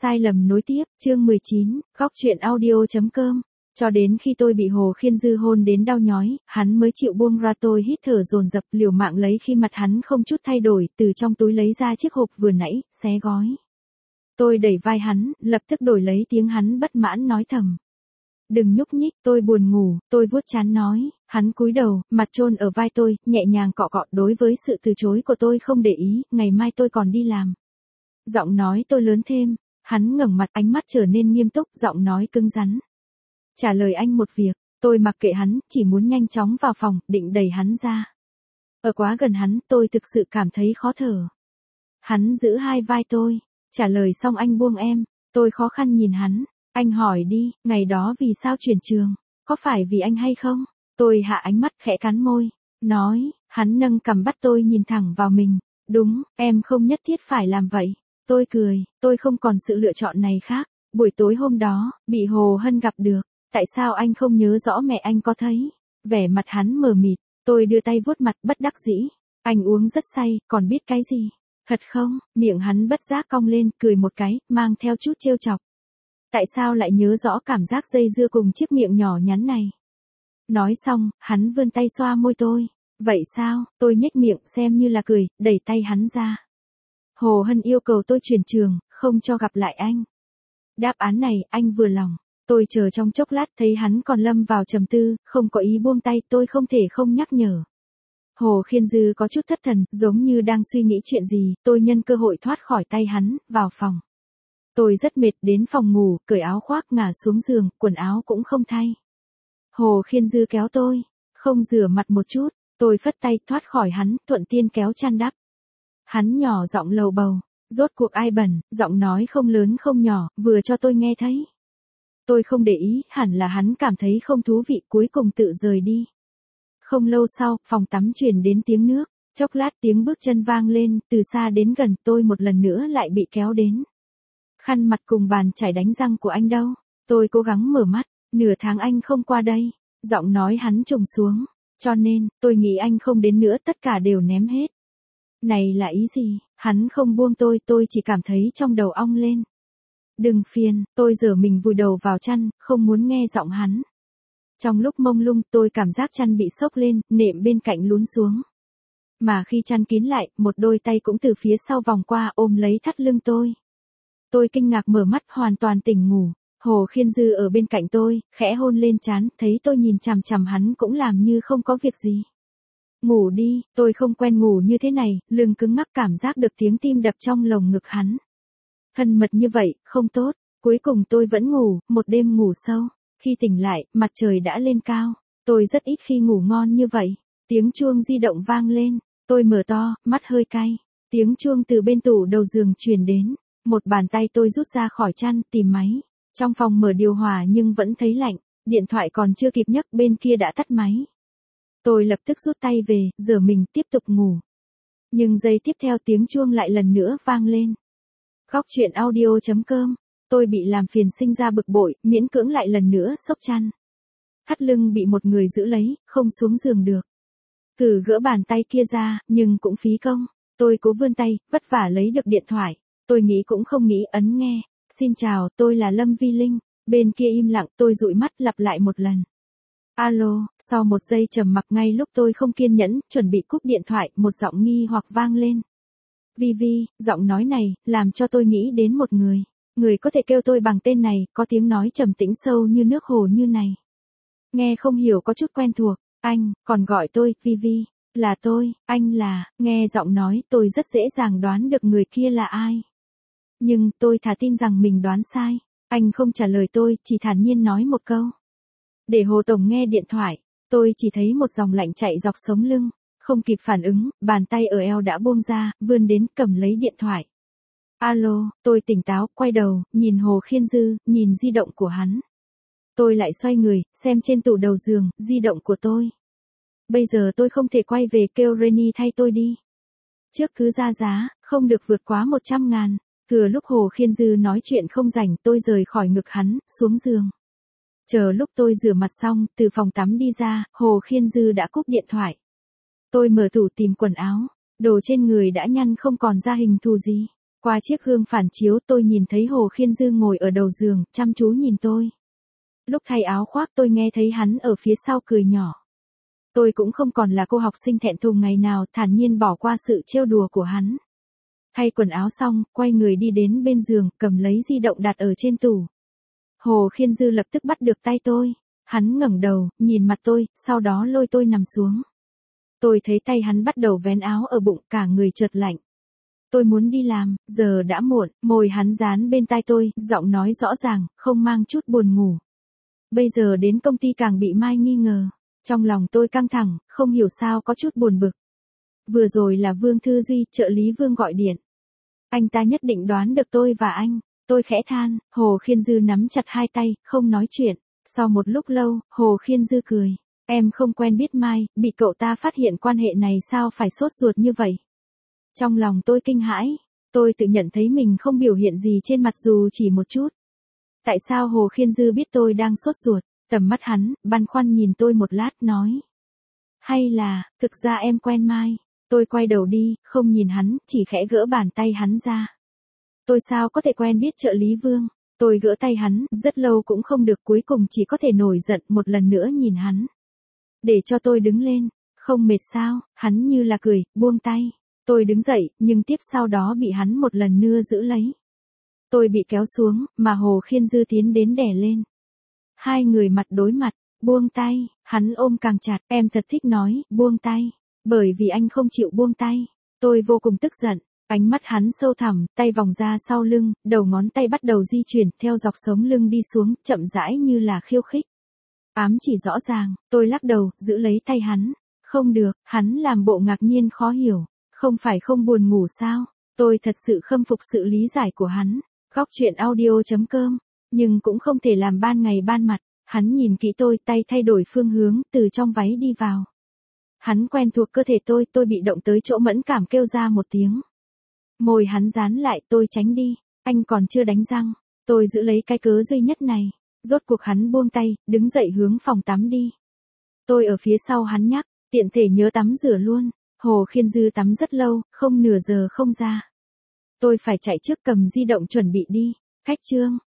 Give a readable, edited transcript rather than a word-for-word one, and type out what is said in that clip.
Sai lầm nối tiếp, chương 19, góc chuyện audio.com. Cho đến khi tôi bị Hồ Khiên Dư hôn đến đau nhói, hắn mới chịu buông ra. Tôi hít thở dồn dập, liều mạng lấy khi mặt hắn không chút thay đổi, từ trong túi lấy ra chiếc hộp vừa nãy, xé gói. Tôi đẩy vai hắn, lập tức đổi lấy tiếng hắn bất mãn nói thầm. Đừng nhúc nhích, tôi buồn ngủ. Tôi vuốt trán nói. Hắn cúi đầu, mặt chôn ở vai tôi, nhẹ nhàng cọ cọ. Đối với sự từ chối của tôi không để ý, ngày mai tôi còn đi làm. Giọng nói tôi lớn thêm. Hắn ngẩng mặt, ánh mắt trở nên nghiêm túc, giọng nói cứng rắn. Trả lời anh một việc. Tôi mặc kệ hắn, chỉ muốn nhanh chóng vào phòng, định đẩy hắn ra. Ở quá gần hắn, tôi thực sự cảm thấy khó thở. Hắn giữ hai vai tôi. Trả lời xong anh buông em. Tôi khó khăn nhìn hắn. Anh hỏi đi, ngày đó vì sao chuyển trường? Có phải vì anh hay không? Tôi hạ ánh mắt khẽ cắn môi. Nói, hắn nâng cằm bắt tôi nhìn thẳng vào mình. Đúng, em không nhất thiết phải làm vậy. Tôi cười, tôi không còn sự lựa chọn này khác. Buổi tối hôm đó, bị Hồ Hân gặp được. Tại sao anh không nhớ rõ mẹ anh có thấy? Vẻ mặt hắn mờ mịt. Tôi đưa tay vuốt mặt bất đắc dĩ. Anh uống rất say, còn biết cái gì? Thật không? Miệng hắn bất giác cong lên, cười một cái, mang theo chút trêu chọc. Tại sao lại nhớ rõ cảm giác dây dưa cùng chiếc miệng nhỏ nhắn này? Nói xong, hắn vươn tay xoa môi tôi. Vậy sao? Tôi nhếch miệng xem như là cười, đẩy tay hắn ra. Hồ Hân yêu cầu tôi chuyển trường, không cho gặp lại anh. Đáp án này, anh vừa lòng. Tôi chờ trong chốc lát thấy hắn còn lâm vào trầm tư, không có ý buông tay, tôi không thể không nhắc nhở. Hồ Khiên Dư có chút thất thần, giống như đang suy nghĩ chuyện gì, tôi nhân cơ hội thoát khỏi tay hắn, vào phòng. Tôi rất mệt, đến phòng ngủ, cởi áo khoác ngả xuống giường, quần áo cũng không thay. Hồ Khiên Dư kéo tôi, không rửa mặt một chút, tôi phất tay thoát khỏi hắn, thuận tiên kéo chăn đắp. Hắn nhỏ giọng lầu bầu, rốt cuộc ai bẩn, giọng nói không lớn không nhỏ, vừa cho tôi nghe thấy. Tôi không để ý, hẳn là hắn cảm thấy không thú vị, cuối cùng tự rời đi. Không lâu sau, phòng tắm truyền đến tiếng nước, chốc lát tiếng bước chân vang lên, từ xa đến gần, tôi một lần nữa lại bị kéo đến. Khăn mặt cùng bàn chải đánh răng của anh đâu? Tôi cố gắng mở mắt, nửa tháng anh không qua đây. Giọng nói hắn trùng xuống. Cho nên, tôi nghĩ anh không đến nữa, tất cả đều ném hết. Này là ý gì? Hắn không buông tôi chỉ cảm thấy trong đầu ong lên. Đừng phiền, tôi giở mình vùi đầu vào chăn, không muốn nghe giọng hắn. Trong lúc mông lung, tôi cảm giác chăn bị xốc lên, nệm bên cạnh lún xuống. Mà khi chăn kín lại, một đôi tay cũng từ phía sau vòng qua ôm lấy thắt lưng tôi. Tôi kinh ngạc mở mắt, hoàn toàn tỉnh ngủ. Hồ Khiên Dư ở bên cạnh tôi, khẽ hôn lên trán, thấy tôi nhìn chằm chằm hắn cũng làm như không có việc gì. Ngủ đi, tôi không quen ngủ như thế này, lưng cứng ngắc, cảm giác được tiếng tim đập trong lồng ngực hắn. Thân mật như vậy, không tốt. Cuối cùng tôi vẫn ngủ, một đêm ngủ sâu. Khi tỉnh lại, mặt trời đã lên cao. Tôi rất ít khi ngủ ngon như vậy. Tiếng chuông di động vang lên. Tôi mở to, mắt hơi cay. Tiếng chuông từ bên tủ đầu giường truyền đến. Một bàn tay tôi rút ra khỏi chăn, tìm máy. Trong phòng mở điều hòa nhưng vẫn thấy lạnh. Điện thoại còn chưa kịp nhấc, bên kia đã tắt máy. Tôi lập tức rút tay về, rửa mình, tiếp tục ngủ. Nhưng giây tiếp theo tiếng chuông lại lần nữa vang lên. Góc chuyện audio.com. Tôi bị làm phiền sinh ra bực bội, miễn cưỡng lại lần nữa xốc chăn. Thắt lưng bị một người giữ lấy, không xuống giường được. Thử gỡ bàn tay kia ra, nhưng cũng phí công. Tôi cố vươn tay, vất vả lấy được điện thoại. Tôi nghĩ cũng không nghĩ, ấn nghe. Xin chào, tôi là Lâm Vi Linh. Bên kia im lặng, tôi dụi mắt lặp lại một lần. Alo, sau một giây trầm mặc, ngay lúc tôi không kiên nhẫn, chuẩn bị cúp điện thoại, một giọng nghi hoặc vang lên. Vi, giọng nói này, làm cho tôi nghĩ đến một người. Người có thể kêu tôi bằng tên này, có tiếng nói trầm tĩnh sâu như nước hồ như này. Nghe không hiểu có chút quen thuộc, anh, còn gọi tôi, Vi. Là tôi, anh là, nghe giọng nói tôi rất dễ dàng đoán được người kia là ai. Nhưng tôi thà tin rằng mình đoán sai. Anh không trả lời tôi, chỉ thản nhiên nói một câu. Để Hồ Tổng nghe điện thoại, tôi chỉ thấy một dòng lạnh chạy dọc sống lưng. Không kịp phản ứng, bàn tay ở eo đã buông ra, vươn đến cầm lấy điện thoại. Alo, tôi tỉnh táo, quay đầu, nhìn Hồ Khiên Dư, nhìn di động của hắn. Tôi lại xoay người, xem trên tủ đầu giường, di động của tôi. Bây giờ tôi không thể quay về kêu Reni thay tôi đi. Trước cứ ra giá, không được vượt quá 100.000. Thừa lúc Hồ Khiên Dư nói chuyện không rảnh, tôi rời khỏi ngực hắn, xuống giường. Chờ lúc tôi rửa mặt xong, từ phòng tắm đi ra, Hồ Khiên Dư đã cúp điện thoại. Tôi mở tủ tìm quần áo, đồ trên người đã nhăn không còn ra hình thù gì. Qua chiếc gương phản chiếu tôi nhìn thấy Hồ Khiên Dư ngồi ở đầu giường, chăm chú nhìn tôi. Lúc thay áo khoác tôi nghe thấy hắn ở phía sau cười nhỏ. Tôi cũng không còn là cô học sinh thẹn thùng ngày nào, thản nhiên bỏ qua sự trêu đùa của hắn. Thay quần áo xong, quay người đi đến bên giường, cầm lấy di động đặt ở trên tủ. Hồ Khiên Dư lập tức bắt được tay tôi. Hắn ngẩng đầu, nhìn mặt tôi, sau đó lôi tôi nằm xuống. Tôi thấy tay hắn bắt đầu vén áo ở bụng, cả người chợt lạnh. Tôi muốn đi làm, giờ đã muộn, môi hắn dán bên tai tôi, giọng nói rõ ràng, không mang chút buồn ngủ. Bây giờ đến công ty càng bị Mai nghi ngờ. Trong lòng tôi căng thẳng, không hiểu sao có chút buồn bực. Vừa rồi là Vương Thư Duy, trợ lý Vương gọi điện. Anh ta nhất định đoán được tôi và anh. Tôi khẽ than, Hồ Khiên Dư nắm chặt hai tay, không nói chuyện. Sau một lúc lâu, Hồ Khiên Dư cười. Em không quen biết Mai, bị cậu ta phát hiện quan hệ này sao phải sốt ruột như vậy. Trong lòng tôi kinh hãi, tôi tự nhận thấy mình không biểu hiện gì trên mặt dù chỉ một chút. Tại sao Hồ Khiên Dư biết tôi đang sốt ruột? Tầm mắt hắn, băn khoăn nhìn tôi một lát nói. Hay là, thực ra em quen Mai. Tôi quay đầu đi, không nhìn hắn, chỉ khẽ gỡ bàn tay hắn ra. Tôi sao có thể quen biết trợ lý Vương? Tôi gỡ tay hắn, rất lâu cũng không được, cuối cùng chỉ có thể nổi giận một lần nữa nhìn hắn. Để cho tôi đứng lên, không mệt sao? Hắn như là cười, buông tay. Tôi đứng dậy, nhưng tiếp sau đó bị hắn một lần nữa giữ lấy. Tôi bị kéo xuống, mà Hồ Khiên Dư tiến đến đè lên. Hai người mặt đối mặt, buông tay, hắn ôm càng chặt, em thật thích nói, buông tay. Bởi vì anh không chịu buông tay. Tôi vô cùng tức giận, ánh mắt hắn sâu thẳm, tay vòng ra sau lưng, đầu ngón tay bắt đầu di chuyển theo dọc sống lưng đi xuống, chậm rãi như là khiêu khích. Ám chỉ rõ ràng, tôi lắc đầu, giữ lấy tay hắn. Không được, hắn làm bộ ngạc nhiên khó hiểu. Không phải không buồn ngủ sao? Tôi thật sự khâm phục sự lý giải của hắn. Góc truyện audio.com. Nhưng cũng không thể làm ban ngày ban mặt. Hắn nhìn kỹ tôi, tay thay đổi phương hướng, từ trong váy đi vào. Hắn quen thuộc cơ thể tôi bị động tới chỗ mẫn cảm kêu ra một tiếng. Môi hắn dán lại, tôi tránh đi. Anh còn chưa đánh răng. Tôi giữ lấy cái cớ duy nhất này. Rốt cuộc hắn buông tay, đứng dậy hướng phòng tắm đi. Tôi ở phía sau hắn nhắc, tiện thể nhớ tắm rửa luôn. Hồ Khiên Dư tắm rất lâu, không nửa giờ không ra. Tôi phải chạy trước cầm di động chuẩn bị đi. Khách trương,